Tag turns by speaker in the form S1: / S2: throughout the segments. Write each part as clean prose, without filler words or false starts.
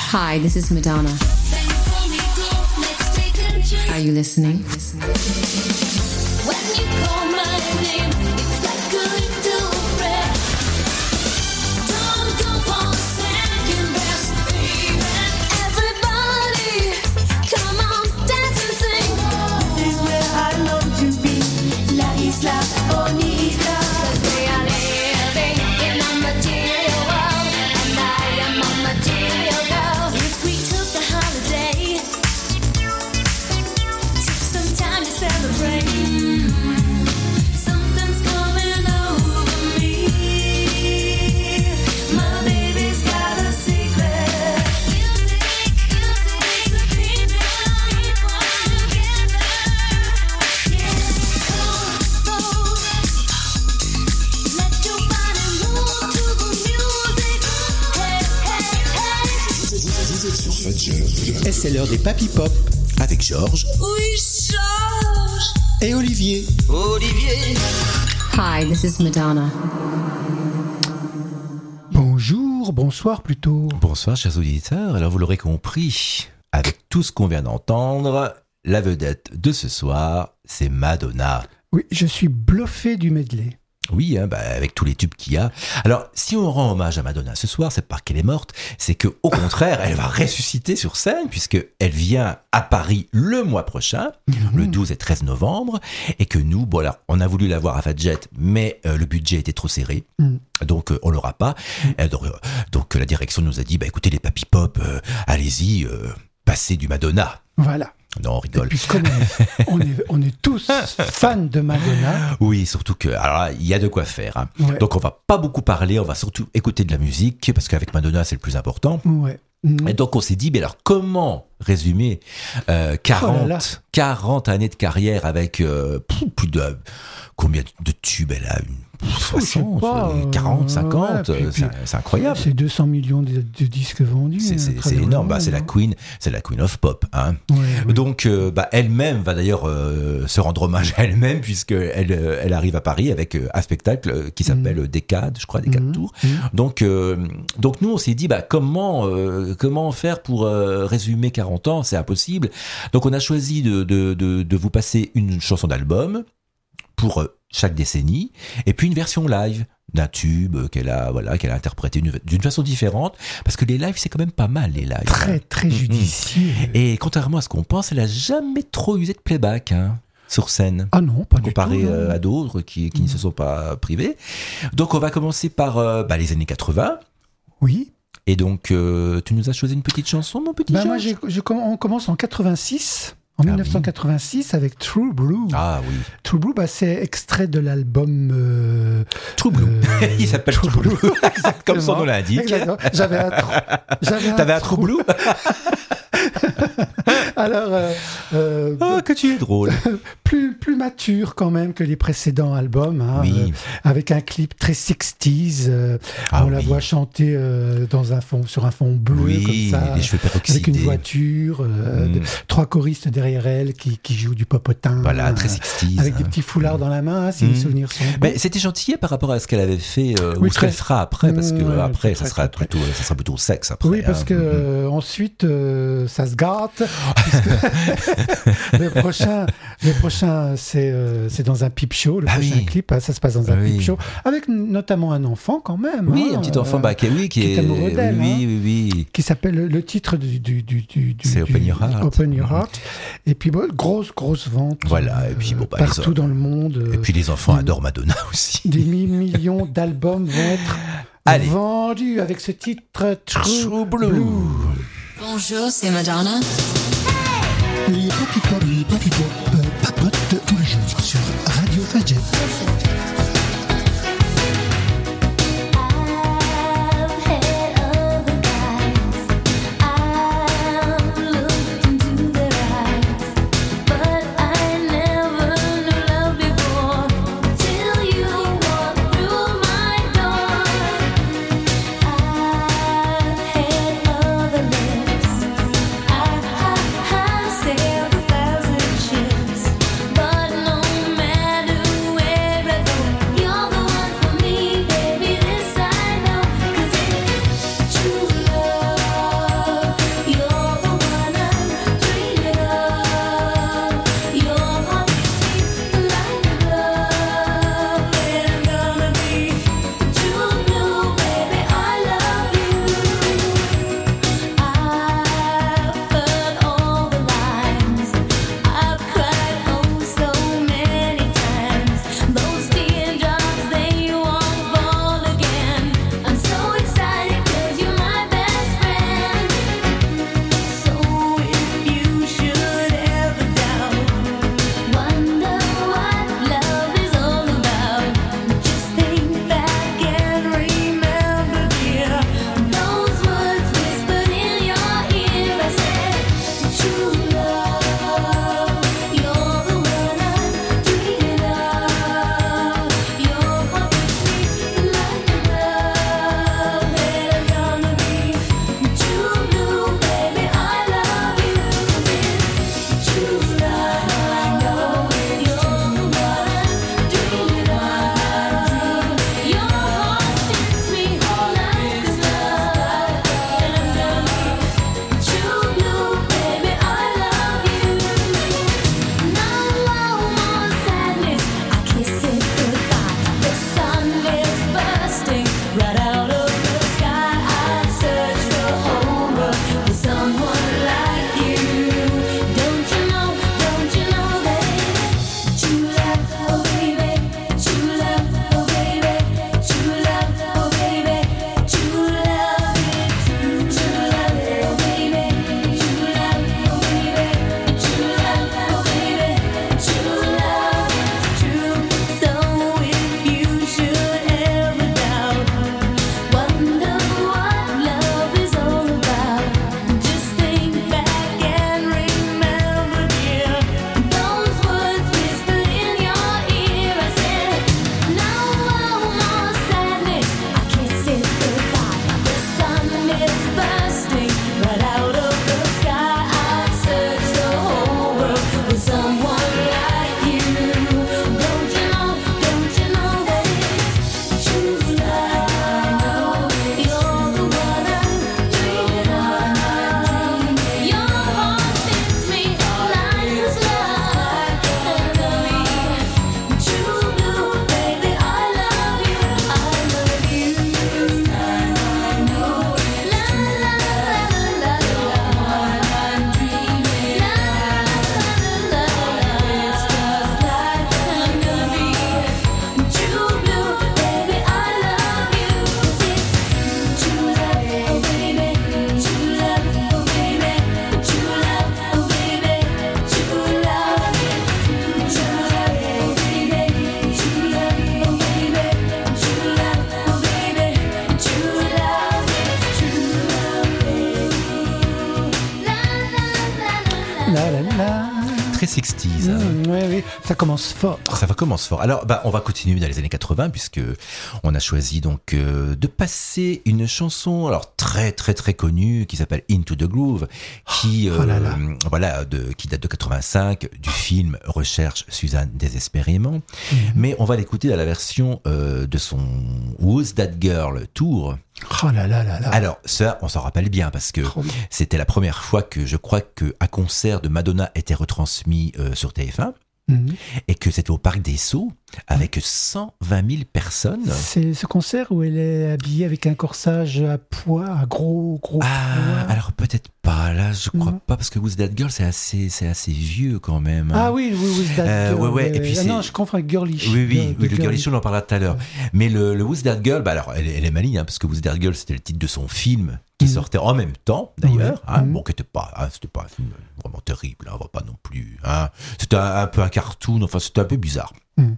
S1: Hi, this is Madonna. Are you listening?
S2: When you call my name, it's like a little prayer. Don't go for second best, baby. Everybody, come on, dance and sing. This is where I long to be, La Isla Bonita. 'Cause we are living in a material world, and I am a material girl. If we took a holiday, took some time to celebrate. Something's coming over me. My baby's got a secret. Music, makes the people together. Yeah, let your body move to the music. Hey, hey, hey.
S3: Vous êtes sur Fadger.
S4: Et c'est l'heure des Papy Pop avec Georges
S2: Oui, Georges.
S4: et Olivier.
S1: Hi, this is Madonna.
S5: Bonjour, bonsoir plutôt.
S4: Bonsoir chers auditeurs, alors vous l'aurez compris, avec tout ce qu'on vient d'entendre, la vedette de ce soir, c'est Madonna.
S5: Oui, je suis bluffé du medley.
S4: Oui, avec tous les tubes qu'il y a. Alors, si on rend hommage à Madonna ce soir, c'est pas qu'elle est morte, c'est que au contraire, elle va ressusciter sur scène, puisqu'elle vient à Paris le mois prochain, le 12 et 13 novembre, et que nous, bon alors, on a voulu la voir à Fadjet, mais le budget était trop serré, donc on l'aura pas. Donc la direction nous a dit, écoutez les Papy Pop, allez-y, passez du Madonna.
S5: Voilà.
S4: Non, on rigole.
S5: Puisqu'on on est tous fans de Madonna.
S4: Oui, surtout que, alors là, il y a de quoi faire. Hein.
S5: Ouais.
S4: Donc on va pas beaucoup parler, on va surtout écouter de la musique, parce qu'avec Madonna, c'est le plus important.
S5: Ouais.
S4: Et donc on s'est dit, mais alors comment résumer 40 années de carrière avec plus de... Combien de tubes elle a? 60, 40, 50,
S5: ouais, puis,
S4: c'est incroyable.
S5: C'est 200 millions de disques vendus.
S4: C'est énorme, c'est la Queen of Pop. Hein.
S5: Ouais.
S4: Donc elle-même va d'ailleurs se rendre hommage à elle-même, puisqu'elle arrive à Paris avec un spectacle qui s'appelle Décade, je crois, Décade Tour. Donc nous on s'est dit, comment faire pour résumer 40 ans, c'est impossible. Donc on a choisi de vous passer une chanson d'album pour chaque décennie, et puis une version live d'un tube qu'elle a interprété d'une façon différente, parce que les lives, c'est quand même pas mal, les lives.
S5: Très, très judicieux.
S4: Et contrairement à ce qu'on pense, elle a jamais trop usé de playback, sur scène.
S5: Ah non, pas du tout.
S4: Comparé à d'autres qui ne se sont pas privés. Donc on va commencer par les années 80.
S5: Oui.
S4: Et donc, tu nous as choisi une petite chanson, mon petit Georges ?
S5: Moi, on commence en 86. En 1986, avec True Blue.
S4: Ah oui.
S5: True Blue, c'est extrait de l'album...
S4: True Blue. Il s'appelle True Blue. Comme son nom l'indique.
S5: Exactement.
S4: T'avais un True Blue.
S5: Alors...
S4: que tu es drôle.
S5: plus mature quand même que les précédents albums.
S4: Oui.
S5: Avec un clip très 60s. On la voit chanter sur un fond bleu, comme ça.
S4: Les cheveux peroxydés.
S5: Avec une voiture, 3 choristes derrière elle qui jouent du popotin.
S4: Voilà, très 60s.
S5: Avec des petits foulards dans la main, si mes souvenirs sont bons.
S4: C'était gentil par rapport à ce qu'elle avait fait, ou ce qu'elle fera après, parce que après, ça sera plutôt sexe après.
S5: Oui, parce que ensuite, ça se gâte. Le prochain, c'est dans un peep show. Le prochain clip, ça se passe dans un peep show, avec notamment un enfant quand même.
S4: Oui, un petit enfant qui est
S5: amoureux d'elle.
S4: Oui.
S5: Qui s'appelle le titre
S4: c'est Open Your Heart.
S5: Open Your Heart. Et puis grosse vente.
S4: Voilà. Et puis
S5: partout dans le monde.
S4: Et puis les enfants adorent Madonna aussi.
S5: Des millions d'albums vont être vendus avec ce titre True Blue.
S1: Bonjour, c'est Madonna.
S5: Les Papy Pop papotent tous les jours sur Radio Fadjet.
S2: Sailed 1,000 ships.
S4: 60s. Hein.
S5: Oui, ça commence fort.
S4: Ça va commence fort. Alors, on va continuer dans les années 80 puisque on a choisi donc de passer une chanson alors très très très connue qui s'appelle Into the Groove, qui qui date de 85 du film Recherche Suzanne désespérément. Mais on va l'écouter dans la version de son Who's That Girl Tour.
S5: Oh là là là là.
S4: Alors ça, on s'en rappelle bien parce que c'était la première fois que je crois qu'un concert de Madonna était retransmis sur TF1 et que c'était au Parc des Sceaux avec 120 000 personnes.
S5: C'est ce concert où elle est habillée avec un corsage à poids, à gros poids.
S4: Alors peut-être pas, là je crois pas parce que Who's That Girl c'est assez vieux quand même.
S5: Ah oui, Who's That Girl.
S4: Ouais, et puis
S5: non, je confonds avec Girly Show.
S4: Oui, le Girly Show on en parlera tout à l'heure. Mais le Who's That Girl, alors elle est maligne parce que Who's That Girl c'était le titre de son film qui sortait en même temps d'ailleurs. Bon, qui était pas, c'était pas un film vraiment terrible, on va pas non plus. C'était un peu un cartoon, enfin c'était un peu bizarre.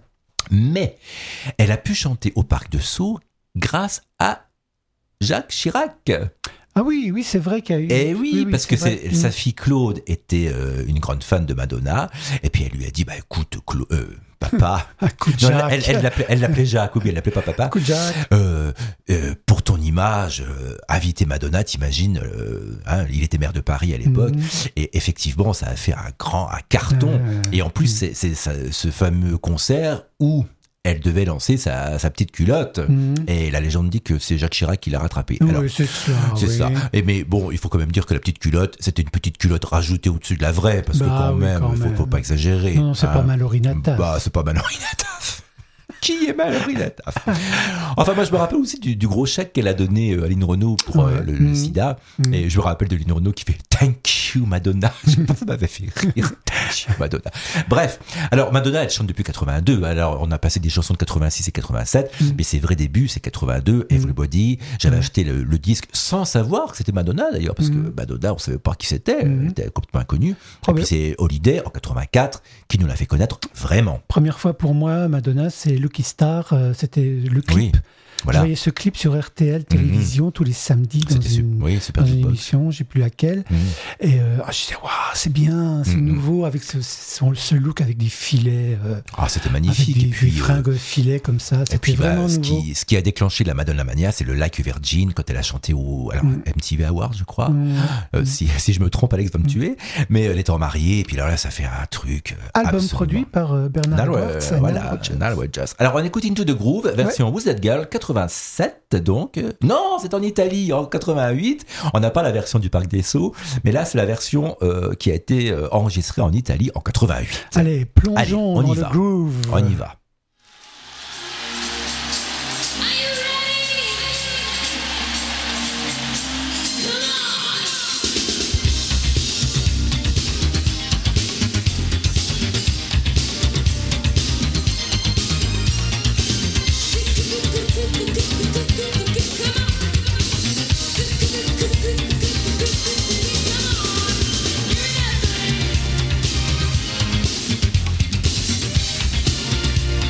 S4: Mais elle a pu chanter au Parc de Sceaux grâce à Jacques Chirac.
S5: Ah oui, c'est vrai qu'il y a eu...
S4: Et oui, parce que sa fille Claude était une grande fan de Madonna, et puis elle lui a dit, écoute, papa... elle l'appelait Jacques, oui, elle l'appelait pas papa.
S5: Écoute, Jacques.
S4: Pour ton image, inviter Madonna, t'imagines, il était maire de Paris à l'époque, et effectivement, ça a fait un carton. Et en plus, c'est ce fameux concert où elle devait lancer sa petite culotte, et la légende dit que c'est Jacques Chirac qui l'a rattrapée. Alors,
S5: oui, c'est ça.
S4: Mais bon, il faut quand même dire que la petite culotte, c'était une petite culotte rajoutée au-dessus de la vraie, parce que quand même, faut pas exagérer.
S5: Non, c'est pas Mallory Nataf.
S4: C'est pas Mallory Nataf. Qui est Mallory Nataf? Enfin, moi, je me rappelle aussi du gros chèque qu'elle a donné à Lynn Renaud pour le sida. Et je me rappelle de Lynn Renaud qui fait Thank you, Madonna. Je sais pas, ça m'avait fait rire. Thank you, Madonna. Bref. Alors, Madonna, elle chante depuis 82. Alors, on a passé des chansons de 86 et 87. Mais ses vrais débuts, c'est 82. Everybody. J'avais acheté le disque sans savoir que c'était Madonna, d'ailleurs. Parce que Madonna, on savait pas qui c'était. Elle était complètement inconnue. Et puis, c'est Holiday, en 84, qui nous l'a fait connaître vraiment.
S5: Première fois pour moi, Madonna, c'est Lucky Star, c'était le clip.
S4: Oui, voilà.
S5: Je voyais ce clip sur RTL Télévision tous les samedis dans une émission, je ne sais plus laquelle. Et je disais, waouh, c'est bien, c'est nouveau, avec ce look avec des filets.
S4: C'était magnifique.
S5: Avec
S4: et puis,
S5: des fringues filets comme ça. C'était vraiment nouveau.
S4: Ce qui a déclenché la Madonna Mania, c'est le Like Virgin, quand elle a chanté au MTV Awards, je crois. Si je me trompe, Alex va me tuer. Mais elle étant mariée, et puis là, ça fait un truc.
S5: Album produit par Bernard Edwards.
S4: Voilà, Nile Rodgers. Alors, on écoute Into the Groove, version Who's That Girl, 87, donc. Non, c'est en Italie, en 88. On n'a pas la version du Parc des Sceaux, mais là, c'est la version qui a été enregistrée en Italie en 88.
S5: Allez, plongeons dans le groove.
S4: On y va.
S2: Come on.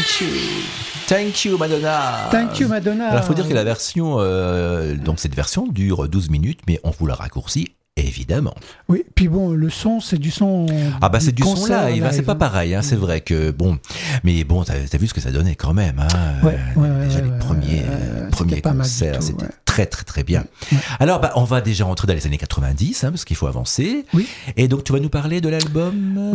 S4: Thank you, Madonna.
S5: Thank you, Madonna.
S4: Alors, il faut dire que la version, donc cette version dure 12 minutes, mais on vous la raccourcit. Évidemment.
S5: Oui, puis bon, le son, c'est du son.
S4: Ah bah c'est du son live, c'est pas
S5: hein.
S4: pareil, c'est vrai que bon, mais bon, t'as vu ce que ça donnait quand même, déjà les premiers concerts, c'était très très très bien. Ouais. Alors bah on va déjà rentrer dans les années 90, parce qu'il faut avancer.
S5: Oui.
S4: Et donc tu vas nous parler de l'album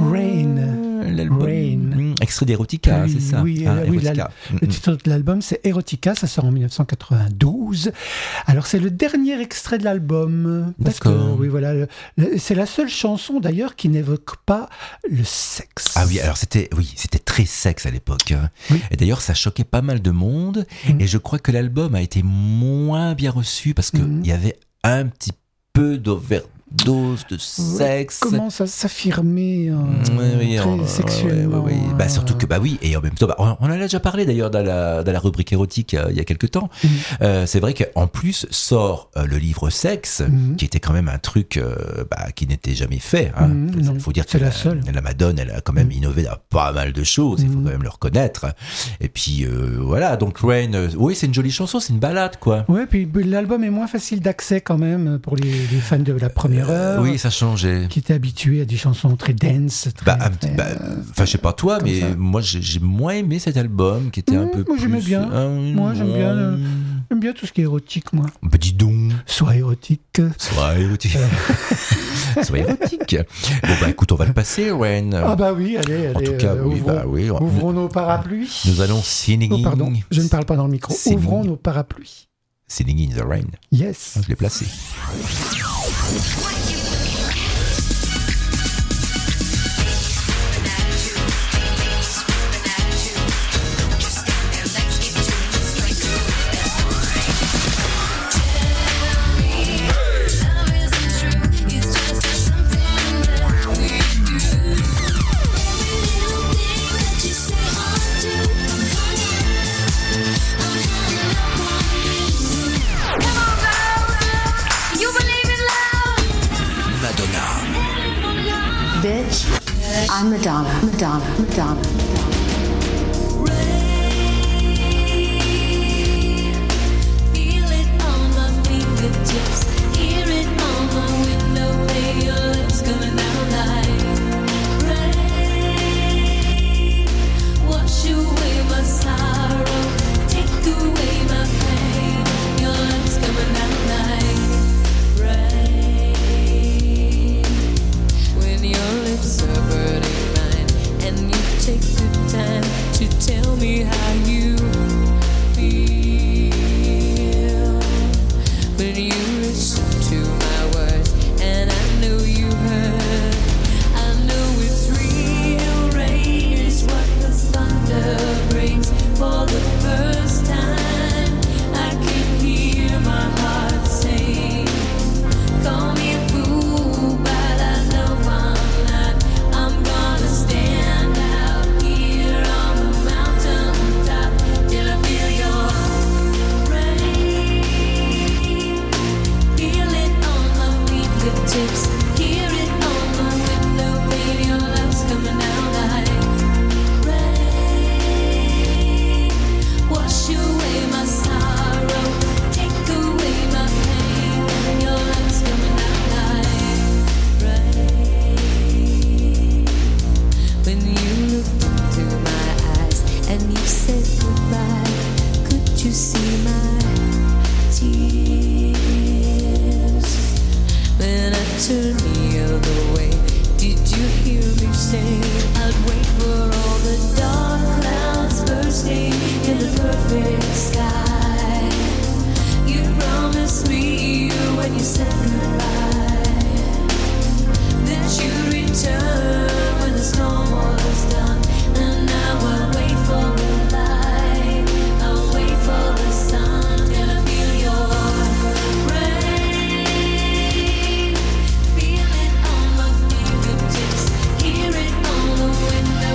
S5: Rain,
S4: extrait d'Erotica, c'est ça.
S5: Oui, le titre de l'album c'est Erotica, ça sort en 1992. Alors c'est le dernier extrait de l'album.
S4: D'accord.
S5: Oui, voilà. C'est la seule chanson d'ailleurs qui n'évoque pas le sexe.
S4: Ah oui, alors c'était très sexe à l'époque. Oui. Et d'ailleurs, ça choquait pas mal de monde. Et je crois que l'album a été moins bien reçu parce qu'il y avait un petit peu d'overdose de sexe.
S5: Comment ça s'affirmer très sexuellement.
S4: Oui. Bah, surtout que, et en même temps, on en a déjà parlé d'ailleurs dans la rubrique érotique il y a quelques temps. C'est vrai qu'en plus sort le livre Sexe, qui était quand même un truc qui n'était jamais fait. Il faut dire que la Madone, elle a quand même innové dans pas mal de choses, il faut quand même le reconnaître. Et puis voilà, donc Rain, oui, c'est une jolie chanson, c'est une balade, quoi.
S5: Oui, puis l'album est moins facile d'accès quand même pour les fans de la première heure.
S4: Oui, ça changeait.
S5: Qui étaient habitués à des chansons très dense.
S4: Je sais pas toi, mais moi j'ai moins aimé cet album qui était un peu
S5: moi,
S4: plus...
S5: j'aimais bien. Moi j'aime bien tout ce qui est érotique, moi.
S4: Bah dis donc.
S5: Sois érotique.
S4: Sois érotique. Bon bah écoute, on va le passer, Rain.
S5: Ah bah oui, allez.
S4: En tout cas,
S5: ouvrons nos parapluies.
S4: Nous allons singing.
S5: Oh pardon, je ne parle pas dans le micro. Ouvrons nos parapluies.
S4: Singing in the Rain.
S5: Yes.
S4: Je l'ai placé.
S1: Bitch, I'm Madonna.
S2: Feel it on my fingertips, hear it on my window, lay your lips coming down like rain. Wash away my sorrow, take away my pain. Your lips coming down like rain. When your lips are burning mine, and you take the time to tell me how you feel. When you listen to my words, and I know you heard, I know it's real. Rain is what the thunder brings. For the first time, I can hear my heart sing. Call me a fool, but I know I'm not. I'm gonna stand out here on the mountain top till I feel your rain. Feel it on my fingertips, hear it on my window pane. Your love's coming down like rain. Wash away my sorrow, take away my pain. Your love's coming down like rain. When you looked into my eyes and you said goodbye, could you see my tears? When I turned the other way, did you hear me say I'd wait for all the dark clouds bursting in the perfect sky? You promised me when you said goodbye that you'd return when the storm was done. And now I'll wait for the light, I'll wait for the sun till I feel your rain. Feel it on my fingertips, hear it on the window.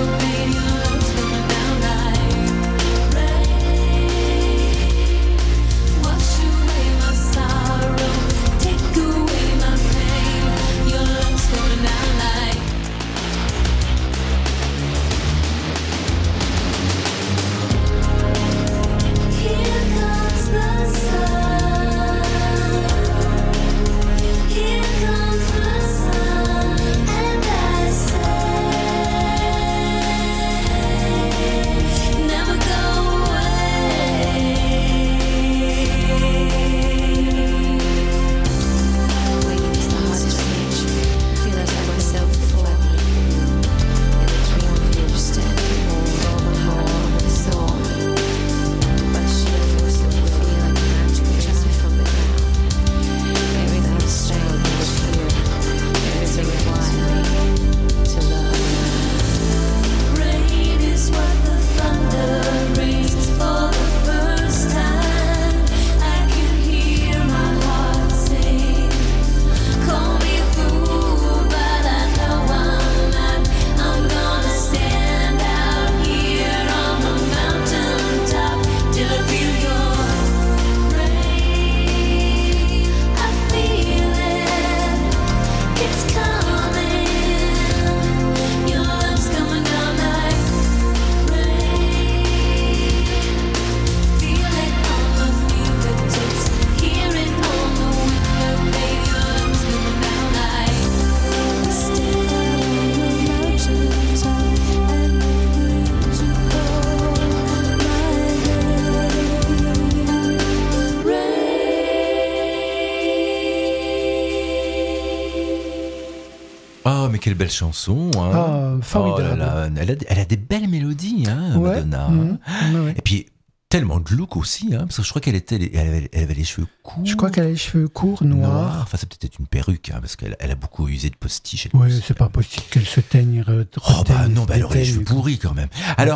S4: quelle belle chanson. Hein.
S5: Formidable.
S4: Oh là là, elle a des belles mélodies, hein, Madonna.
S5: Ouais.
S4: Et puis, tellement de look aussi, hein, parce que je crois qu'elle avait les cheveux courts.
S5: Je crois qu'elle a les cheveux courts, noirs.
S4: Enfin, c'est peut-être une perruque, hein, parce qu'elle a beaucoup usé de postiches.
S5: Oui, c'est pas possible qu'elle se teigne.
S4: Non, elle aurait les cheveux pourris quand même. Alors...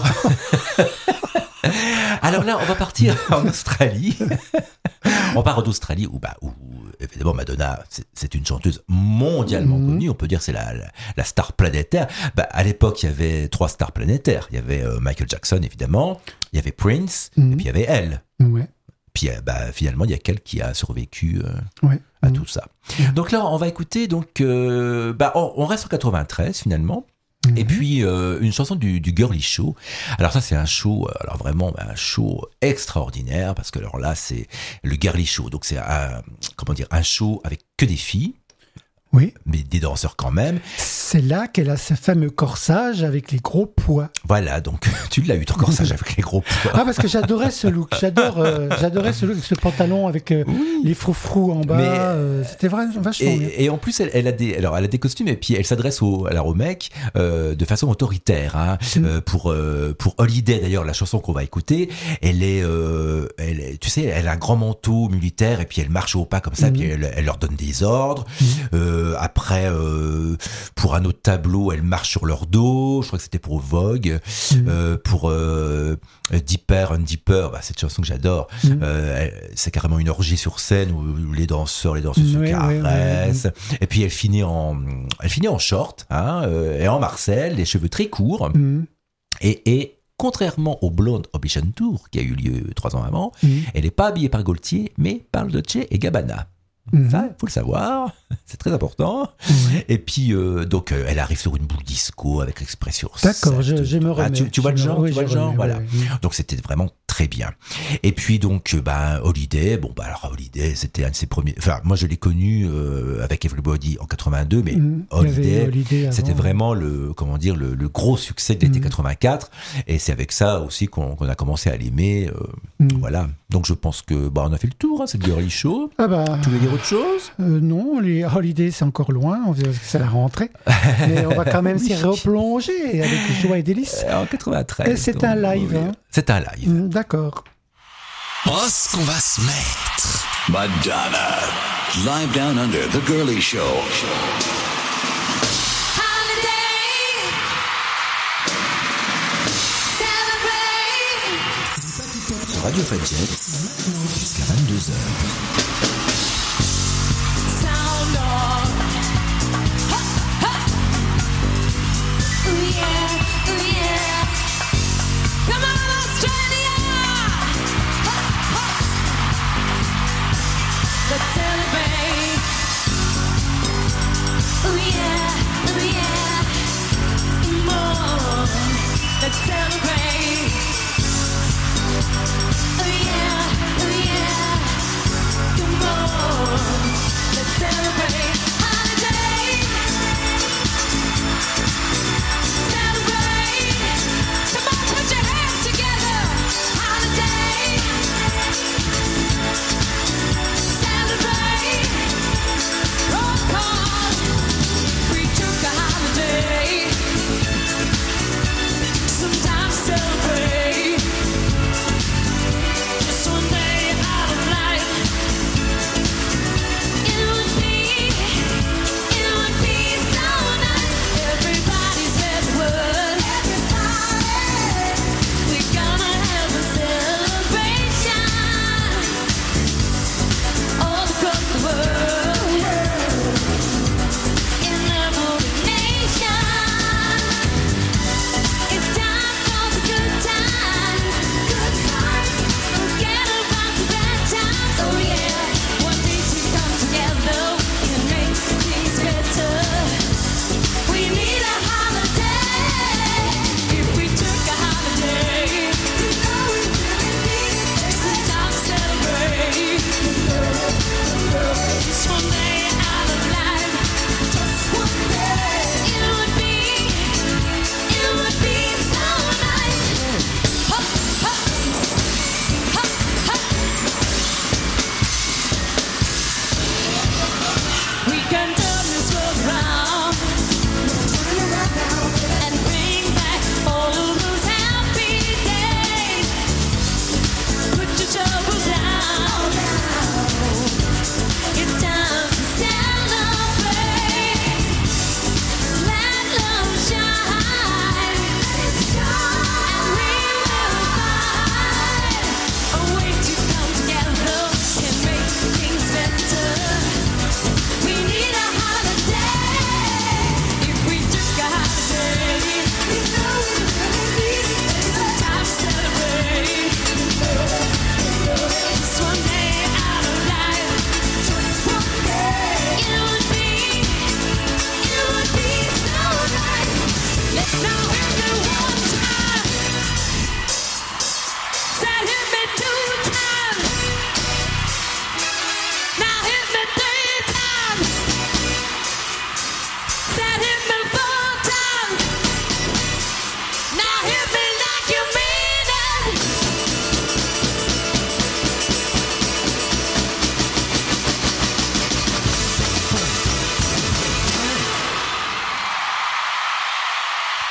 S4: Alors là, on va partir en Australie. On part en Australie où évidemment Madonna, c'est une chanteuse mondialement connue. On peut dire que c'est la star planétaire. À l'époque, il y avait 3 stars planétaires. Il y avait Michael Jackson, évidemment. Il y avait Prince. Et puis il y avait elle.
S5: Ouais.
S4: Puis finalement, il y a qu'elle qui a survécu à tout ça. Donc là, on va écouter. Donc, on reste en 93 finalement. Et puis une chanson du Girly Show. Alors ça, c'est un show, alors vraiment un show extraordinaire, parce que alors là, c'est le Girly Show. Donc c'est un show avec que des filles.
S5: Oui.
S4: Mais des danseurs quand même.
S5: C'est là qu'elle a ce fameux corsage avec les gros pois.
S4: Voilà, donc tu l'as eu ton corsage avec les gros pois.
S5: Ah, parce que j'adorais ce look. J'adorais ce look avec ce pantalon avec les froufrous en bas. C'était vraiment vachement bien.
S4: Et en plus, elle a des costumes, et puis elle s'adresse aux mecs de façon autoritaire. Hein. Pour Holiday, d'ailleurs, la chanson qu'on va écouter, elle a un grand manteau militaire, et puis elle marche au pas comme ça, puis elle leur donne des ordres. Après, pour un autre tableau, elle marche sur leur dos. Je crois que c'était pour Vogue. Pour Deeper and Deeper, cette chanson que j'adore, c'est carrément une orgie sur scène où les danseuses se caressent. Et puis elle finit en short, hein, et en Marcel, les cheveux très courts. Et contrairement au Blonde Ambition Tour qui a eu lieu 3 ans avant, elle n'est pas habillée par Gaultier, mais par Dolce & Gabbana. Ça, il faut le savoir, c'est très important. Et puis, donc, elle arrive sur une boule disco avec l'expression.
S5: D'accord, je me remets.
S4: Tu vois le genre, voilà. Donc, c'était vraiment très bien. Et puis, donc, Holiday, alors Holiday, c'était un de ses premiers. Enfin, moi, je l'ai connu avec Everybody en 82, mais Holiday, c'était vraiment le gros succès de l'été 84. Et c'est avec ça aussi qu'on a commencé à l'aimer. Voilà. Donc, je pense que on a fait le tour. Hein, c'est le Girly Show. Tu veux dire autre chose?
S5: Non, les Holiday, c'est encore loin. C'est la rentrée. Mais on va quand même s'y replonger avec joie et délices.
S4: En 93.
S5: Et c'est un live. Hein.
S4: C'est un live.
S5: D'accord.
S3: Oh, ce qu'on va se mettre. Madonna. Live Down Under, The Girly Show.
S4: Sur Radio Fadjet, jusqu'à 22h.
S2: Come on.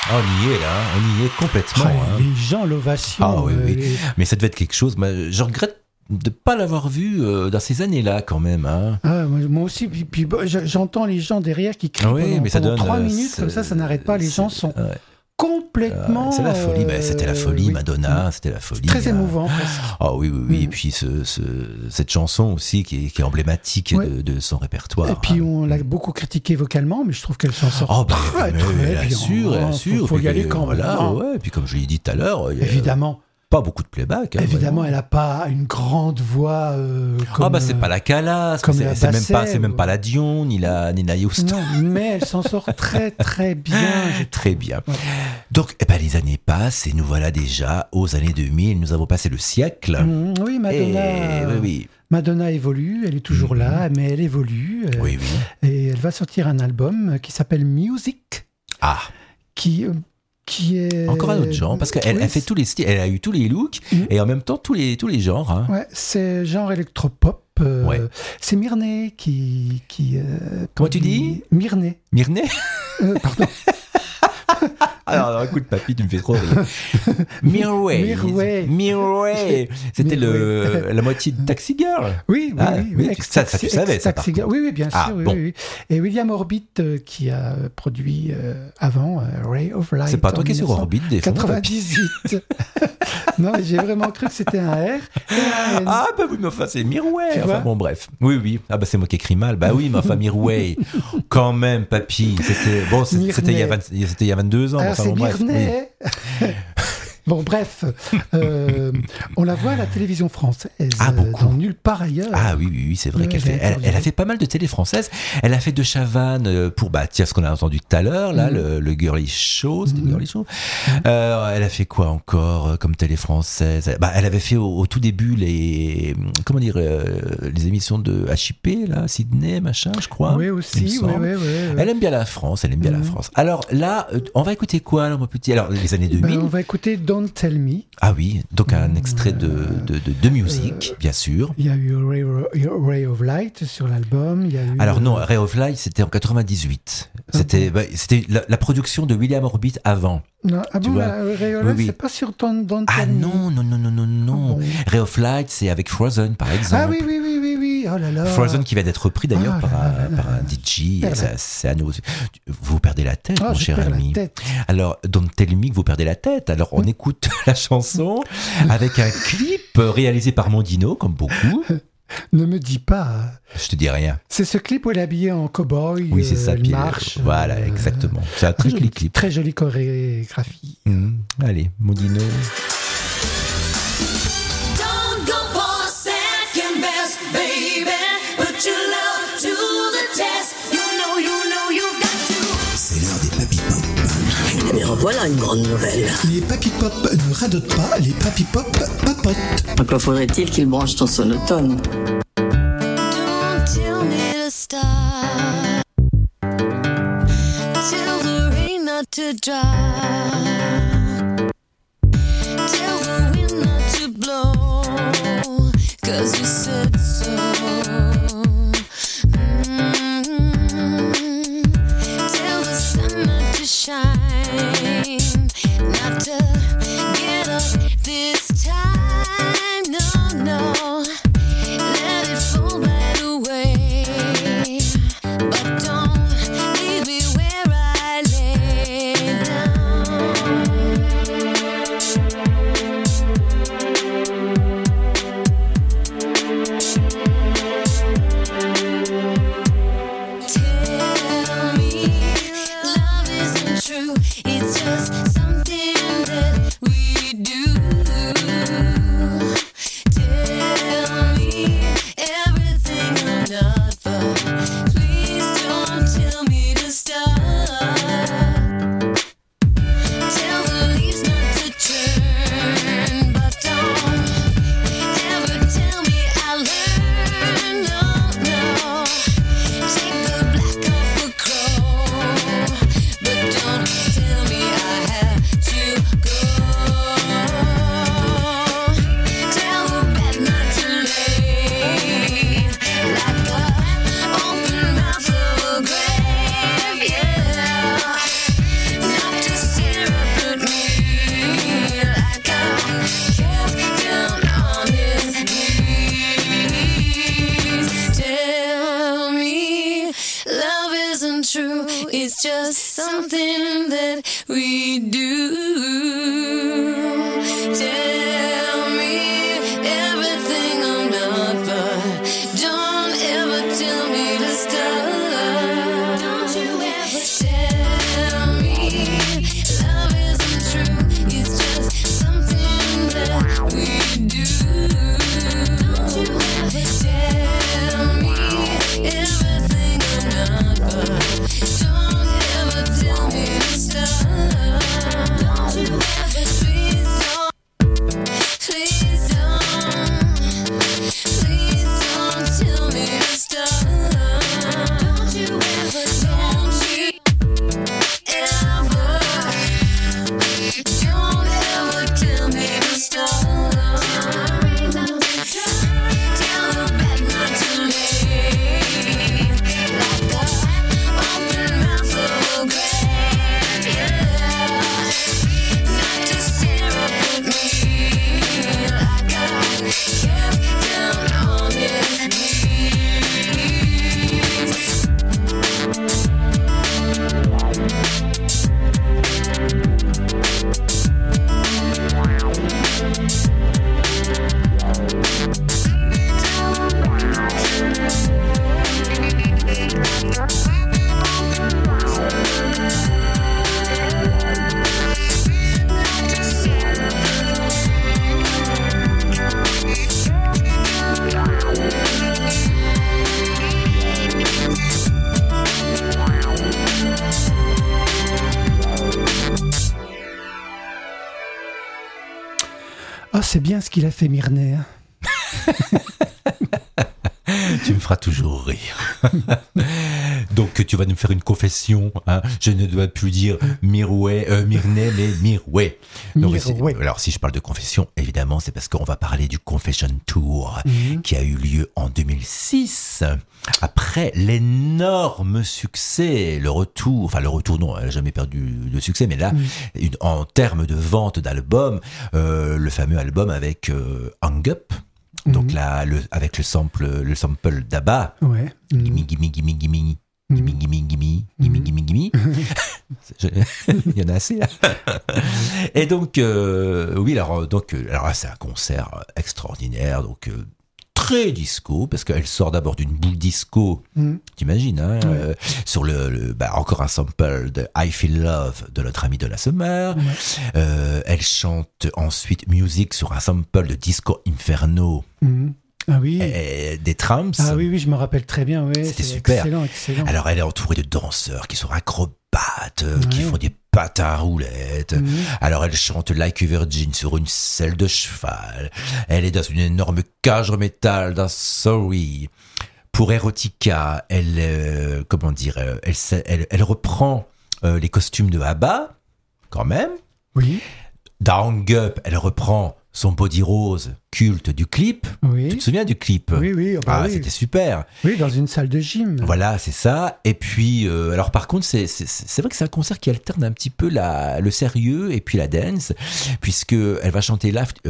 S4: On y est là, on y est complètement.
S5: Les gens, l'ovation.
S4: Ah oui. Mais ça devait être quelque chose. Je regrette de ne pas l'avoir vu dans ces années-là quand même.
S5: Moi aussi, puis j'entends les gens derrière qui crient pendant 3 minutes, comme ça n'arrête pas, les gens sont complètement...
S4: c'est la folie, c'était la folie, Madonna, c'était la folie.
S5: Très émouvant presque.
S4: Ah oui, et puis cette chanson aussi qui est emblématique de son répertoire.
S5: Et puis on l'a beaucoup critiquée vocalement, mais je trouve qu'elle s'en sort très bien.
S4: Bien sûr.
S5: Faut y aller quand même.
S4: Et puis comme je l'ai dit tout à l'heure...
S5: Évidemment.
S4: Pas beaucoup de playback.
S5: Évidemment, elle n'a pas une grande voix comme...
S4: c'est pas la Calas, c'est même pas la Dion, ni la Houston.
S5: Non, mais elle s'en sort très très bien.
S4: Très bien. Ouais. Donc, les années passent et nous voilà déjà aux années 2000. Nous avons passé le siècle.
S5: Oui, Madonna... Madonna évolue, elle est toujours là, mais elle évolue.
S4: Oui.
S5: Et elle va sortir un album qui s'appelle Music. Qui est...
S4: Encore un autre genre, parce qu'elle fait tous les styles, elle a eu tous les looks, et en même temps tous les genres.
S5: Ouais, c'est genre électropop. C'est Myrne qui
S4: comment tu dis
S5: Myrne. Pardon.
S4: Alors, écoute, papy, tu me fais trop rire. Mirway. C'était la moitié de Taxi Girl.
S5: Oui.
S4: Ça, tu savais, ça,
S5: Taxi Girl. Oui, bien sûr. Oui. Et William Orbit, qui a produit avant Ray of Light.
S4: C'est pas toi qui es sur Orbit, des fois.
S5: 98. Non, j'ai vraiment cru que c'était un R.
S4: Oui, mais enfin, c'est Mirway. Enfin, bon, bref. Oui. C'est moi qui écris mal. Oui, mais enfin, Mirway. Quand même, papy. C'était il y a 22 ans.
S5: C'est Mirnet. Bon, bref, on la voit à la télévision française, dans Nulle part ailleurs.
S4: Oui, c'est vrai qu'elle a fait pas mal de télé françaises. Elle a fait de Chavannes pour, ce qu'on a entendu tout à l'heure, là, le Girly Show, c'était le Girly Show. Elle a fait quoi encore comme télé française? Elle avait fait au tout début les émissions de HIP, là, Sydney, machin, je crois.
S5: Oui, aussi, oui.
S4: Elle aime bien la France, Alors là, on va écouter quoi, alors, mon petit? Alors, les années 2000.
S5: On va écouter Don't Tell Me.
S4: Oui, donc un extrait de musique, bien sûr.
S5: Il y a eu Ray of Light sur l'album.
S4: Alors non, Ray of Light, c'était en 98. C'était la production de William Orbit avant.
S5: Non, Ray of Light, c'est pas sur Don't Tell Me.
S4: Non. Ray of Light, c'est avec Frozen, par exemple.
S5: Oui. Oh là là.
S4: Frozen qui vient d'être repris d'ailleurs par un DJ. C'est à nouveau. Vous perdez la tête, mon cher ami. Alors, Don't Tell Me que vous perdez la tête. Alors, on écoute la chanson avec un clip réalisé par Mondino, comme beaucoup.
S5: Ne me dis pas.
S4: Je te dis rien.
S5: C'est ce clip où elle est habillée en cow-boy.
S4: Oui, c'est ça.
S5: Elle marche.
S4: Voilà, exactement. C'est un très joli clip.
S5: Très jolie chorégraphie.
S4: Allez, Mondino.
S3: C'est l'heure des Papy Pop.
S6: Eh bien, voilà une grande nouvelle.
S7: Les Papy Pop ne radotent pas, les Papy Pop papotent.
S6: Encore faudrait-il qu'il branche ton sonotone.
S2: Don't tell me to stop. Tell the rain not to drop. Tell the wind not to blow. 'Cause you said so. Tell the sun not to shine. Not to get up this time. No. Let it fall right away. But don't leave me where I lay down. just something that we do. Tell me everything I'm not, but don't ever tell me to stop. Don't you ever tell me love isn't true. It's just something that we do. Don't you ever tell me everything I'm not, but don't ever tell me to stop. Don't you ever, please don't tell me to stop. Don't you ever, don't you ever, don't ever tell me to stop. Tell the bad not to me, like a open mouth of a grave, yeah. Not to stare up at me, like I kept down on his knees.
S5: Oh, c'est bien ce qu'il a fait, Myrnais.
S4: Tu me feras toujours rire. Donc tu vas nous faire une confession. Hein. Je ne dois plus dire Myrnais, mais Mirwais. Alors si je parle de confession, évidemment, c'est parce qu'on va parler du Confession Tour qui a eu lieu en 2006. Après l'énorme succès, le retour non, elle n'a jamais perdu de succès, mais là, en termes de vente d'albums, le fameux album avec Hang Up. Donc là, avec le sample d'ABBA,
S5: Ouais.
S4: gimme, gimme, gimme, gimme, gimme, gimme, gimme, gimme, gimme, gimme. Il y en a assez là. Et donc, oui, alors là, c'est un concert extraordinaire, donc très disco, parce qu'elle sort d'abord d'une boule disco, t'imagines, hein, sur encore un sample de I Feel Love de notre amie Donna Summer. Elle chante ensuite Music sur un sample de Disco Inferno.
S5: Ah oui.
S4: Des Tramps.
S5: Ah oui, je me rappelle très bien. Ouais,
S4: c'était super.
S5: Excellent.
S4: Alors elle est entourée de danseurs qui sont acrobates, qui font des patins à roulettes. Alors elle chante Like a Virgin sur une selle de cheval. Elle est dans une énorme cage en métal d'un Sorry. Pour Erotica, elle reprend les costumes de ABBA, quand même.
S5: Oui.
S4: Dans Hang Up, elle reprend son body rose culte du clip.
S5: Oui.
S4: Tu te souviens du clip?
S5: Oui. Oui.
S4: C'était super.
S5: Oui, dans une salle de gym.
S4: Voilà, c'est ça. Et puis, alors par contre, c'est vrai que c'est un concert qui alterne un petit peu le sérieux et puis la dance, puisque elle va chanter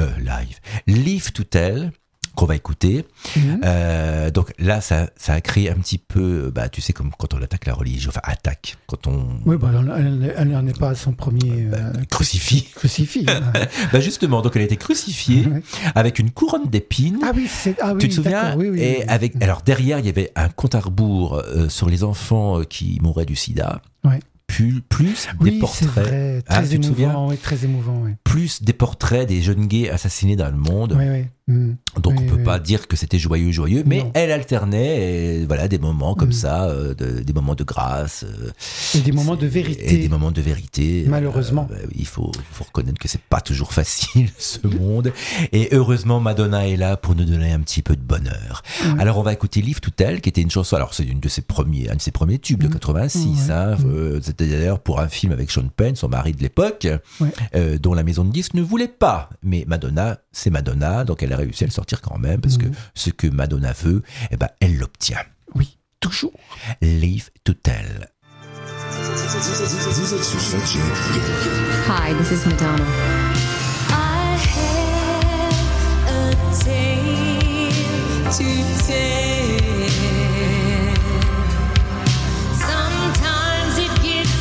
S4: Live to Tell, qu'on va écouter. Donc là, ça a créé un petit peu, tu sais, comme quand on attaque la religion, enfin attaque, quand on...
S5: Oui, elle n'en est pas à son premier...
S4: crucifix. Justement, donc elle a été crucifiée avec une couronne d'épines.
S5: Ah oui,
S4: tu te souviens?
S5: Oui.
S4: Et alors derrière, il y avait un compte à rebours sur les enfants qui mouraient du sida.
S5: Ouais.
S4: Plus des portraits.
S5: C'est vrai. Très
S4: tu te souviens?
S5: Très émouvant. Oui.
S4: Plus des portraits des jeunes gays assassinés dans le monde.
S5: Oui.
S4: Donc on peut pas dire que c'était joyeux, mais non. Elle alternait des moments comme ça, des moments de grâce.
S5: Et des moments de vérité.
S4: Et des moments de vérité.
S5: Malheureusement.
S4: Il faut reconnaître que c'est pas toujours facile ce monde. Et heureusement, Madonna est là pour nous donner un petit peu de bonheur. Alors on va écouter Live to Tell, qui était une chanson, alors c'est un de ses premiers tubes de 86. C'était d'ailleurs pour un film avec Sean Penn, son mari de l'époque, dont la maison de disques ne voulait pas. Mais Madonna, c'est Madonna, donc elle a réussi à le sortir quand même, parce que ce que Madonna veut, elle l'obtient.
S5: Oui, toujours.
S4: Live to Tell.
S1: Hi, this is Madonna.
S2: I have a tale to tell. Sometimes it gets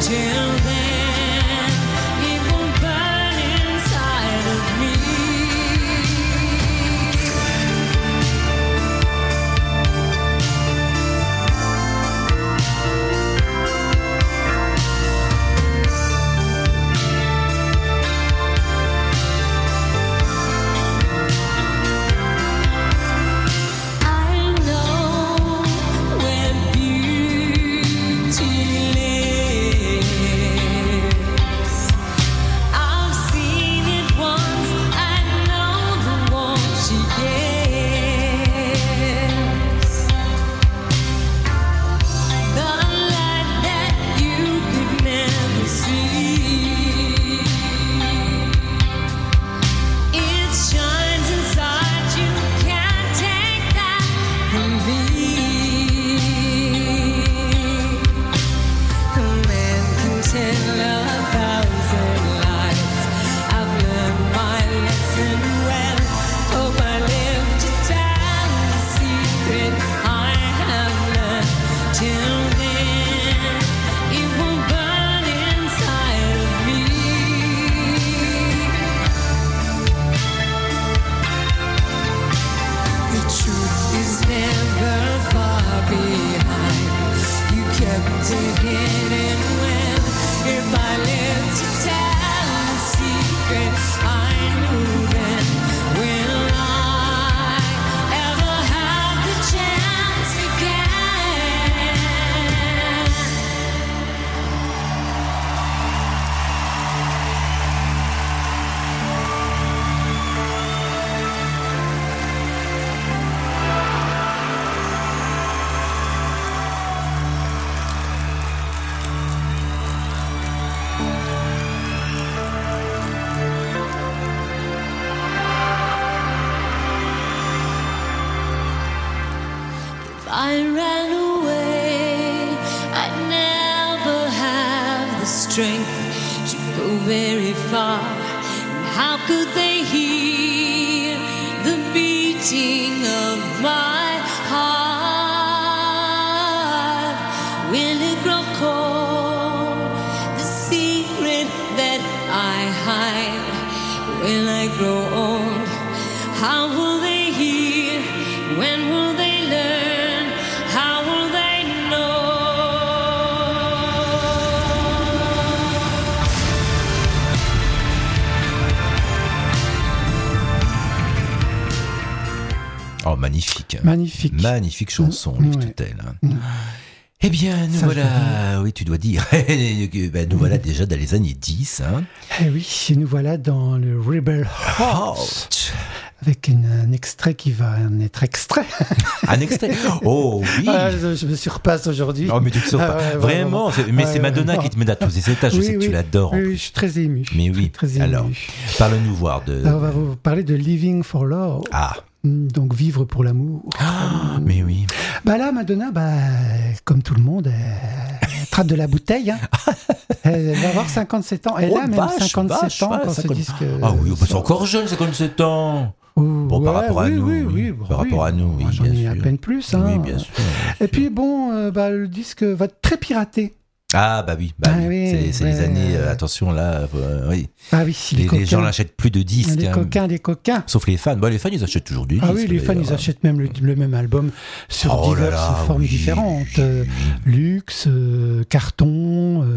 S2: Till then, it will burn inside of me. I know where beauty lives. I've seen it once. I know the one she gives. The light that you could never see. It shines inside you. Can't take that from me. A man can tell 1,000 lies. I've learned my lesson well. Hope I live to tell the secret I have learned. Till then, it will burn inside of me. The truth is never far behind. You kept it hidden well. If I live to tell the secret I knew then, will I ever have the chance again? If I ran away, I'd never have the strength to go very far. And how could they hear the beating of my heart? Will it grow cold, the secret that I hide? Will I grow old? How will they hear? When will they learn? How will they know?
S4: Oh, magnifique.
S5: Magnifique.
S4: Magnifique chanson, Liv Tutel. Eh bien, nous
S5: Ça,
S4: voilà, oui, tu dois dire, ben, nous voilà déjà dans les années 10. Hein.
S5: Eh oui, nous voilà dans le Rebel Heart. Avec un extrait qui va en être extrait.
S4: Un extrait. Oh oui.
S5: Ah, je me surpasse aujourd'hui.
S4: Oh, mais tu te sors pas.
S5: ouais,
S4: Vraiment. Mais c'est Madonna qui te met à tous les étages. Je sais que tu l'adores.
S5: Oui, je suis très ému.
S4: Mais oui.
S5: Très ému.
S4: Alors, parle-nous voir de.
S5: Alors, on va vous parler de Living for Love.
S4: Ah.
S5: Donc, vivre pour l'amour.
S4: Ah, mais oui.
S5: Bah là, Madonna, comme tout le monde, elle trappe de la bouteille. Hein. Elle va avoir 57 ans. Elle a même 57 ans quand ce disque.
S4: Ah oui, c'est encore jeune, 57 ans. Bon, par rapport à nous, par rapport à nous, oui,
S5: j'en
S4: bien
S5: ai
S4: sûr.
S5: à peine plus. Hein.
S4: Oui, bien sûr.
S5: Et puis bon, le disque va être très piraté.
S4: Ah bah oui,
S5: oui,
S4: c'est les années, attention là, oui.
S5: Ah oui,
S4: les gens n'achètent plus de disques.
S5: Les coquins.
S4: Sauf les fans. Bon, les fans, ils achètent toujours du disque.
S5: Ah oui, les fans, ils achètent même le même album sur diverses formes différentes. Luxe, carton,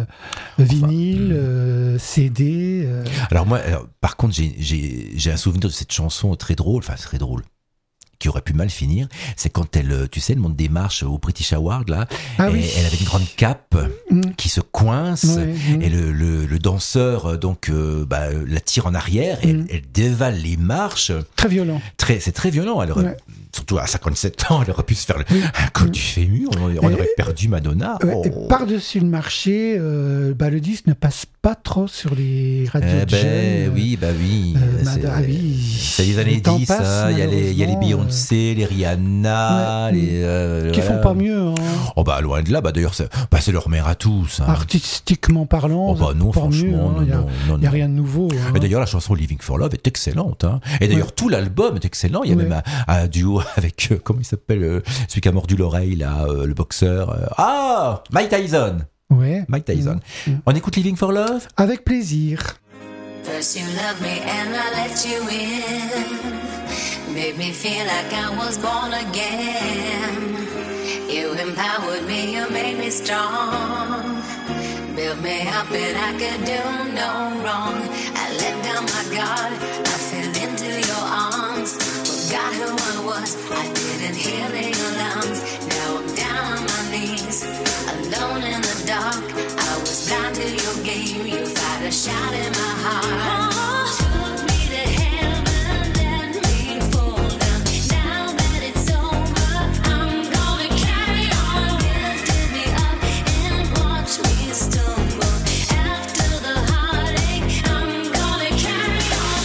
S5: vinyle, CD.
S4: Alors moi, par contre, j'ai un souvenir de cette chanson très drôle, qui aurait pu mal finir, c'est quand elle, tu sais, elle monte des marches au British Award, là, elle avait une grande cape qui se coince, et le danseur, donc, la tire en arrière, et elle dévale les marches.
S5: Très violent.
S4: C'est très violent, elle aurait, surtout à 57 ans, elle aurait pu se faire un coup du fémur, on aurait perdu Madonna.
S5: Et par-dessus le marché, le disque ne passe pas trop sur les radios de jeunes.
S4: Oui. C'est les années 10, il y a les Beyoncé, les Rihanna,
S5: qui font pas mieux. Hein.
S4: Oh loin de là, d'ailleurs c'est leur mère à tous. Hein.
S5: Artistiquement parlant,
S4: non, franchement,
S5: mieux, hein. Il n'y a rien de nouveau. Hein.
S4: Et d'ailleurs la chanson Living for Love est excellente. Hein. Et d'ailleurs tout l'album est excellent. Il y a même un duo avec comment il s'appelle celui qui a mordu l'oreille là, le boxeur. Mike Tyson.
S5: Ouais.
S4: Mike Tyson. On écoute Living for Love?
S5: Avec plaisir.
S2: First you loved me and I let you in. Made me feel like I was born again. You empowered me, you made me strong. Built me up and I could do no wrong. I let down my guard, I fell into your arms. Forgot who I was, I didn't hear the alarms. Now I'm down on my knees, alone in the dark. I was blind to your game, you fired a shot in my heart. Took me to heaven, let me fall down. Now that it's over, I'm gonna carry on. Lifted me up and watch me stumble. After the heartache, I'm gonna carry on.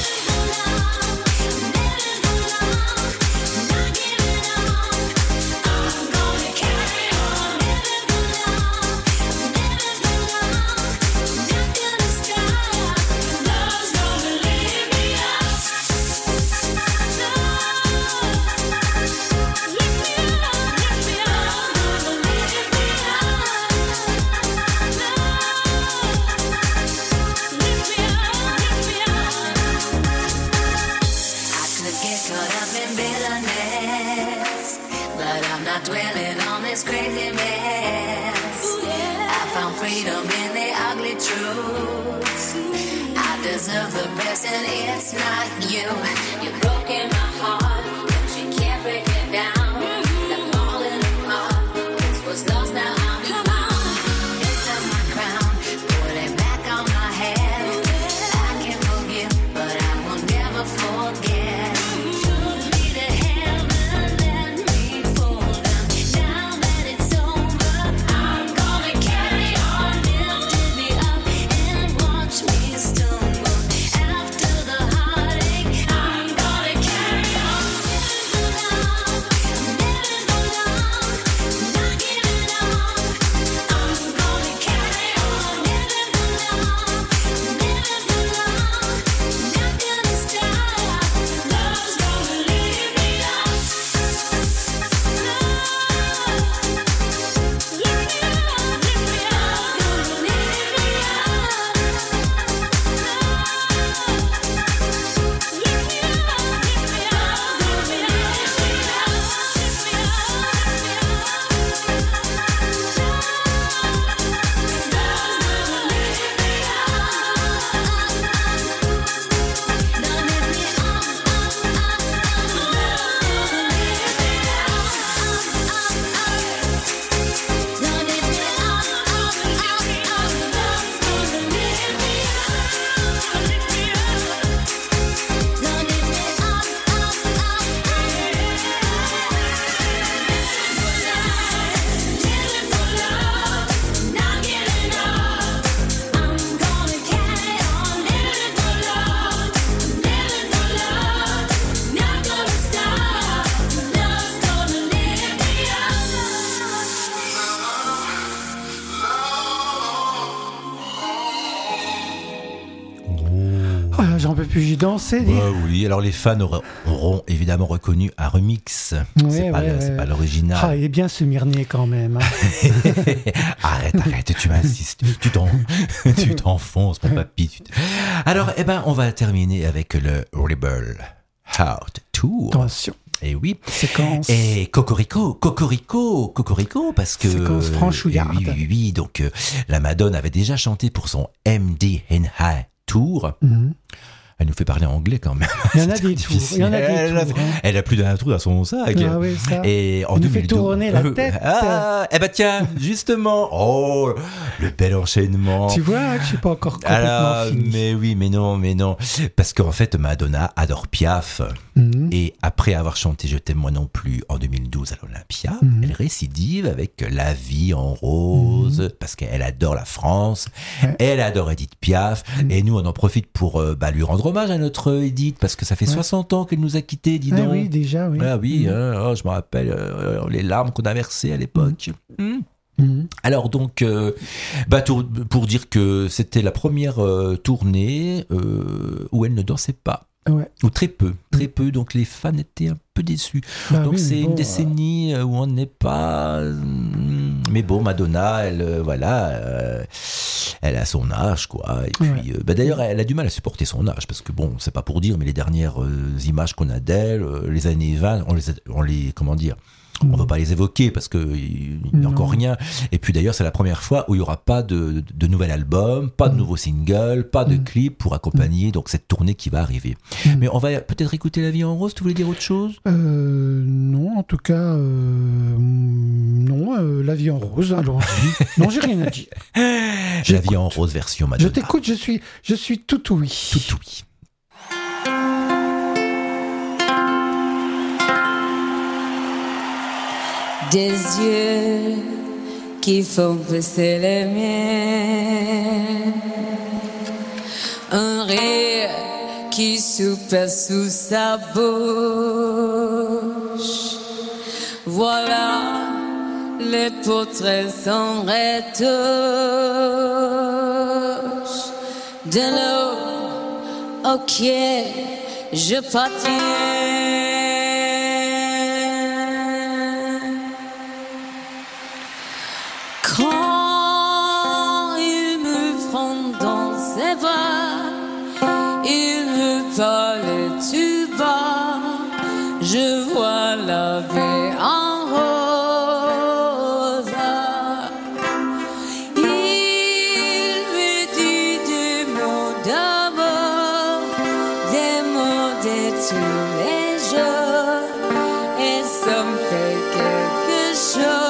S2: Living for love, not giving up. I'm gonna carry on. Living for love, not gonna stop. Love's gonna leave me up. Lift me up, lift me up, lift me I could get caught up in bitterness, but I'm not dwelling on this crazy mess. I found freedom in the ugly truth. I deserve the best and it's not you. You've broken my heart, but you can't break it down. I'm falling apart. This was lost, now I'm found. Picked up my crown, put it back on my head. I can forgive, but I will never forget. Took me to heaven, let me fall down. Now that it's over, I'm gonna carry on. Lifted me up and watch me stumble. After the heartache, I'm gonna carry on. Living for love, not giving up. I'm gonna carry on. Living for love, not gonna stop. Love's gonna leave me up. Lift me up, lift me up, gonna leave me up. Lift me up, lift me up, gonna leave me
S5: Voilà, j'en peux plus, j'ai dansé. dis.
S4: Oui, alors les fans auront évidemment reconnu un remix. C'est pas l'original.
S5: Ah, il est bien ce Myrnier quand même. Hein.
S4: Arrête, tu m'insistes. Tu t'enfonces, mon papy. Alors, on va terminer avec le Rebel Heart Tour.
S5: Attention.
S4: Et oui.
S5: Séquence.
S4: Et Cocorico, parce que...
S5: Séquence franchouillarde.
S4: Oui, donc la Madone avait déjà chanté pour son MDNA Tour. Elle nous fait parler anglais quand même.
S5: Il y en a des tours.
S4: Elle a plus d'un trou dans son sac.
S5: Ah oui, ça.
S4: Et en
S5: Elle nous
S4: 2012,
S5: fait tourner la tête.
S4: Tiens, justement. Oh, le bel enchaînement.
S5: Tu vois, je suis pas encore complètement fini.
S4: Mais oui, mais non. Parce qu'en fait, Madonna adore Piaf. Et après avoir chanté Je t'aime moi non plus en 2012 à l'Olympia, elle récidive avec La vie en rose, parce qu'elle adore la France, elle adore Edith Piaf, et nous on en profite pour lui rendre hommage à notre Edith, parce que ça fait 60 ans qu'elle nous a quittés, dis donc.
S5: Oui, déjà, oui.
S4: Ah oui, je me rappelle les larmes qu'on a versées à l'époque. Alors donc, pour dire que c'était la première tournée où elle ne dansait pas.
S5: Ouais.
S4: Ou très peu, donc les fans étaient un peu déçus. Donc c'est une décennie où on n'est pas Mais bon, Madonna, elle a son âge, quoi. Et puis, d'ailleurs, elle a du mal à supporter son âge, parce que bon, c'est pas pour dire, mais les dernières images qu'on a d'elle, les années 20, on les comment dire, on va pas les évoquer parce que il n'y a encore rien. Et puis d'ailleurs, c'est la première fois où il y aura pas de nouvel album, pas de nouveau single, pas de clip pour accompagner donc cette tournée qui va arriver. Mais on va peut-être écouter La vie en rose. Tu voulais dire autre chose?
S5: Non, en tout cas, non. La vie en rose. Allons-y. Non, j'ai rien à dire.
S4: La vie en rose version Madonna.
S5: Je t'écoute. Je suis tout oui.
S4: Tout oui.
S8: Des yeux qui font baisser les miens, un rire qui soupire sous sa bouche. Voilà les portraits sans retouche de l'eau auquel je partirai. Quand il me prend dans ses bras, il me parle tout bas, je vois la vie en rose. Il me dit des mots d'amour, des mots de tous les jours, et ça me fait quelque chose.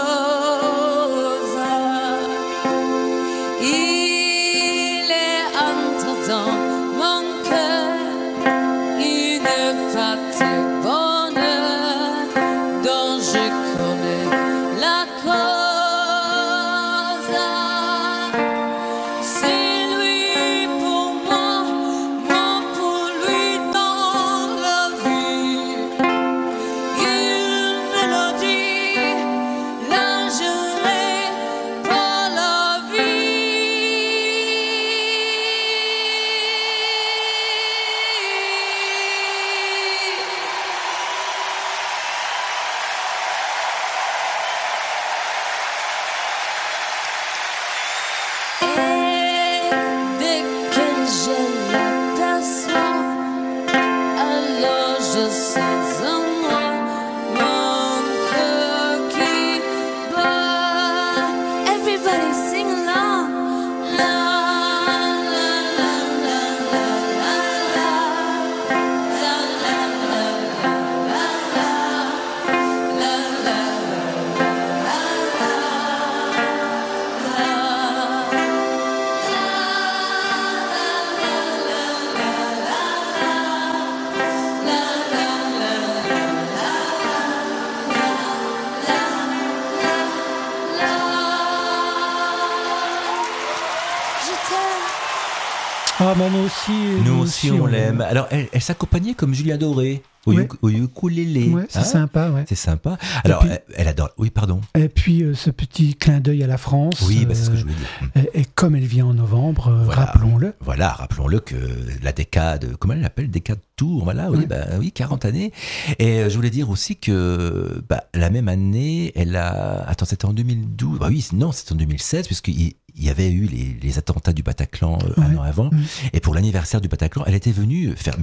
S5: Ah, bah
S4: nous aussi, on l'aime. Alors, elle s'accompagnait comme Julien Doré au ukulélé.
S5: Ouais, c'est sympa, ouais.
S4: C'est sympa. Alors, puis, elle adore. Oui, pardon.
S5: Et puis, ce petit clin d'œil à la France.
S4: Oui, c'est ce que je voulais dire.
S5: Et comme elle vient en novembre, rappelons-le.
S4: Voilà, rappelons-le que la décade, comment elle l'appelle, décade tour, voilà, oui, 40 années. Et je voulais dire aussi que la même année, elle a... Attends, c'était en 2012. Non, c'était en 2016, puisqu'il y avait eu les attentats du Bataclan un an avant. Et pour l'anniversaire du Bataclan, elle était venue faire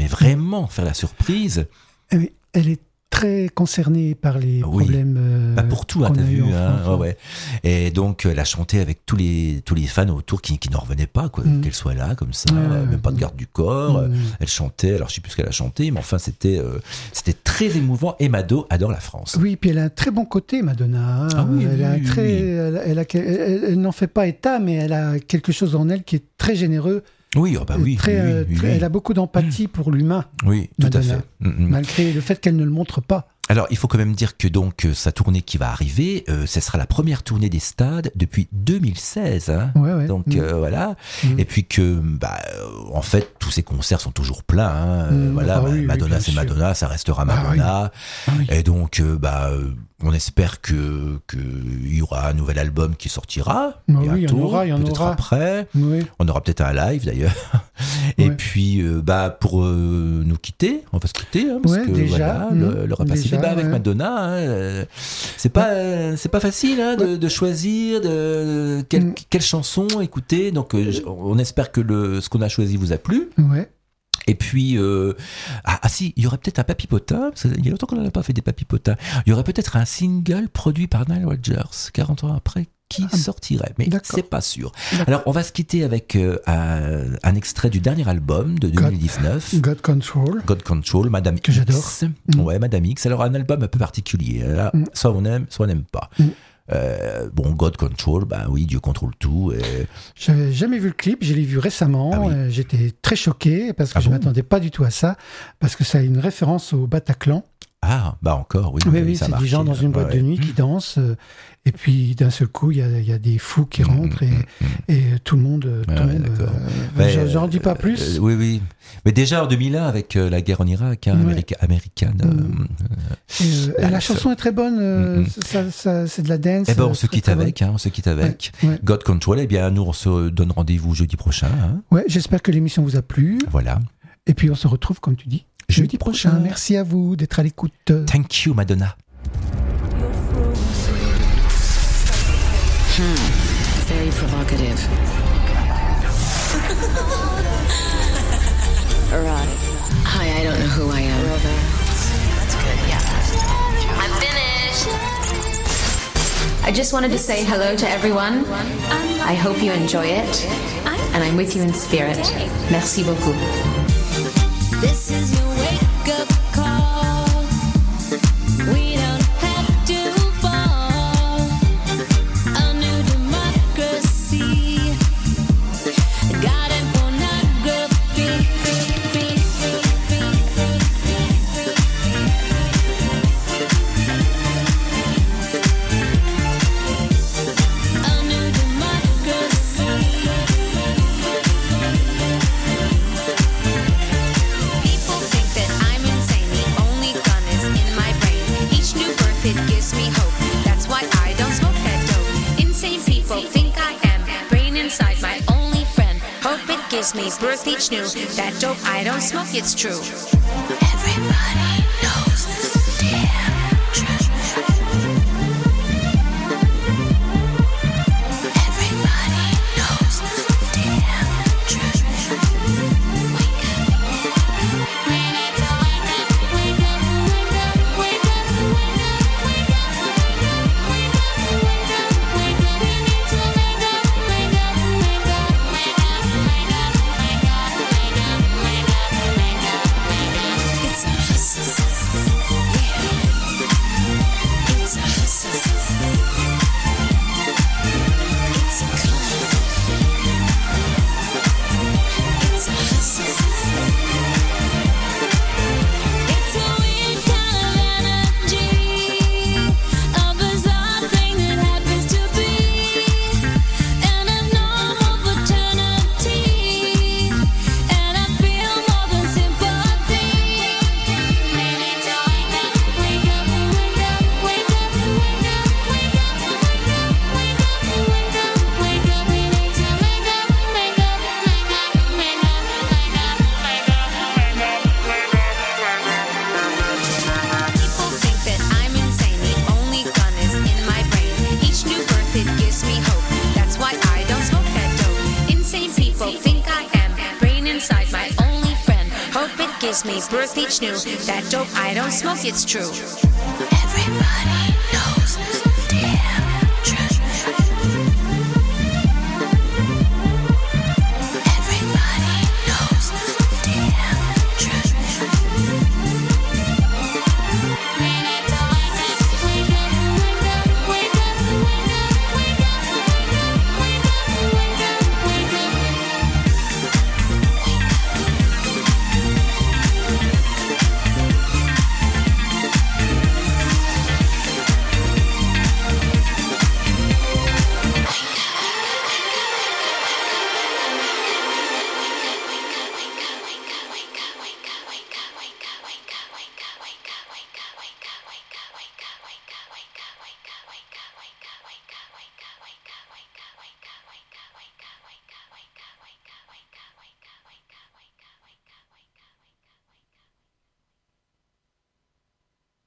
S4: la surprise.
S5: Elle est très concernée par les problèmes
S4: pour tout,
S5: qu'on
S4: t'as
S5: a
S4: vu,
S5: eu en France.
S4: ouais. Et donc elle a chanté avec tous les fans autour qui n'en revenaient pas, quoi, qu'elle soit là comme ça, même pas de garde du corps. Elle chantait, alors je sais plus ce qu'elle a chanté, mais enfin c'était très émouvant. Et Mado adore la France.
S5: Oui, puis elle a un très bon côté, Madonna. Elle n'en fait pas état, mais elle a quelque chose en elle qui est très généreux.
S4: Oui,
S5: elle a beaucoup d'empathie pour l'humain.
S4: Oui, tout
S5: Madonna,
S4: à fait.
S5: Malgré le fait qu'elle ne le montre pas.
S4: Alors, il faut quand même dire que donc sa tournée qui va arriver, ce sera la première tournée des stades depuis 2016. Hein. Donc voilà. Et puis que, en fait, tous ces concerts sont toujours pleins. Hein. Madonna, c'est Madonna, ça restera Madonna. Et donc, on espère que il y aura un nouvel album qui sortira bientôt,
S5: il y en
S4: peut-être
S5: aura.
S4: après. On aura peut-être un live d'ailleurs. Et puis, pour nous quitter, on va se quitter, hein, parce que
S5: déjà,
S4: voilà, le repas c'est avec Madonna. Hein, c'est pas facile hein, de choisir quelle chanson écouter. Donc, on espère que ce qu'on a choisi vous a plu.
S5: Ouais.
S4: Et puis, si, il y aurait peut-être un papipota, il y a longtemps qu'on n'a pas fait des papipota, il y aurait peut-être un single produit par Nile Rodgers, 40 ans après, qui sortirait, mais c'est pas sûr. Alors, on va se quitter avec un extrait du dernier album de 2019.
S5: God Control,
S4: Madame
S5: que
S4: X.
S5: j'adore.
S4: Ouais, Madame X. Alors, un album un peu particulier. Là, soit on aime, soit on n'aime pas. God Control, oui, Dieu contrôle tout.
S5: J'avais jamais vu le clip, je l'ai vu récemment. J'étais très choqué parce que je m'attendais pas du tout à ça, parce que ça a une référence au Bataclan.
S4: Ah, encore, oui.
S5: Oui, c'est des gens dans une boîte de nuit qui dansent, et puis d'un seul coup, il y a des fous qui rentrent, et tout le monde tombe. J'en dis pas plus.
S4: Oui. Mais déjà en 2001, avec la guerre en Irak, américaine.
S5: La chanson est très bonne, c'est de la dance.
S4: On se quitte avec. God Control, nous, on se donne rendez-vous jeudi prochain. Hein.
S5: Ouais, j'espère que l'émission vous a plu.
S4: Voilà.
S5: Et puis on se retrouve, comme tu dis, jeudi prochain. Merci à vous d'être à l'écoute.
S4: Thank you, Madonna.
S1: Very provocative. Right. Hi, I don't know who I am.
S9: That's good, yeah. I'm finished.
S10: I just wanted to say hello to everyone. I hope you enjoy it. And I'm with you in spirit. Merci beaucoup.
S2: This is your wake-up call. We don't have to fall. A new democracy. God and pornography. A new democracy. People think that I'm insane. The only gun is in my brain. Each new birth, it gives me hope. That's why I don't smoke that dope. Insane people think I am. Brain inside my only friend. Hope it gives me birth each new. That dope, I don't smoke, it's true. Everybody knows this damn truth. Everybody knows this damn truth. Wake up. We need to wake up, wake up, wake up, wake up, wake up, wake up, wake up, wake up, wake up. We need to wake up, wake up, wake up, wake up, wake up, wake up, wake up, wake up, wake up, wake up. It's a hustle. Yeah. It's a hustle. It's a call. It's a hustle. It's a weird kind of energy, a bizarre thing that happens to be in a normal fraternity, and I feel more than sympathy. We need to wake up, wake up, wake up, wake up, wake up, wake up, wake up, wake up, wake up, wake up. We need to wake up, wake up, wake up, wake up, wake up, wake up, wake up, wake up. People think that I'm insane. The only gun is in my brain. Each new birth, it gives me hope. That's why I don't smoke that dope. Insane people think I am. Brain inside my only friend. Hope it gives me birth each new. That dope, I don't smoke, it's true.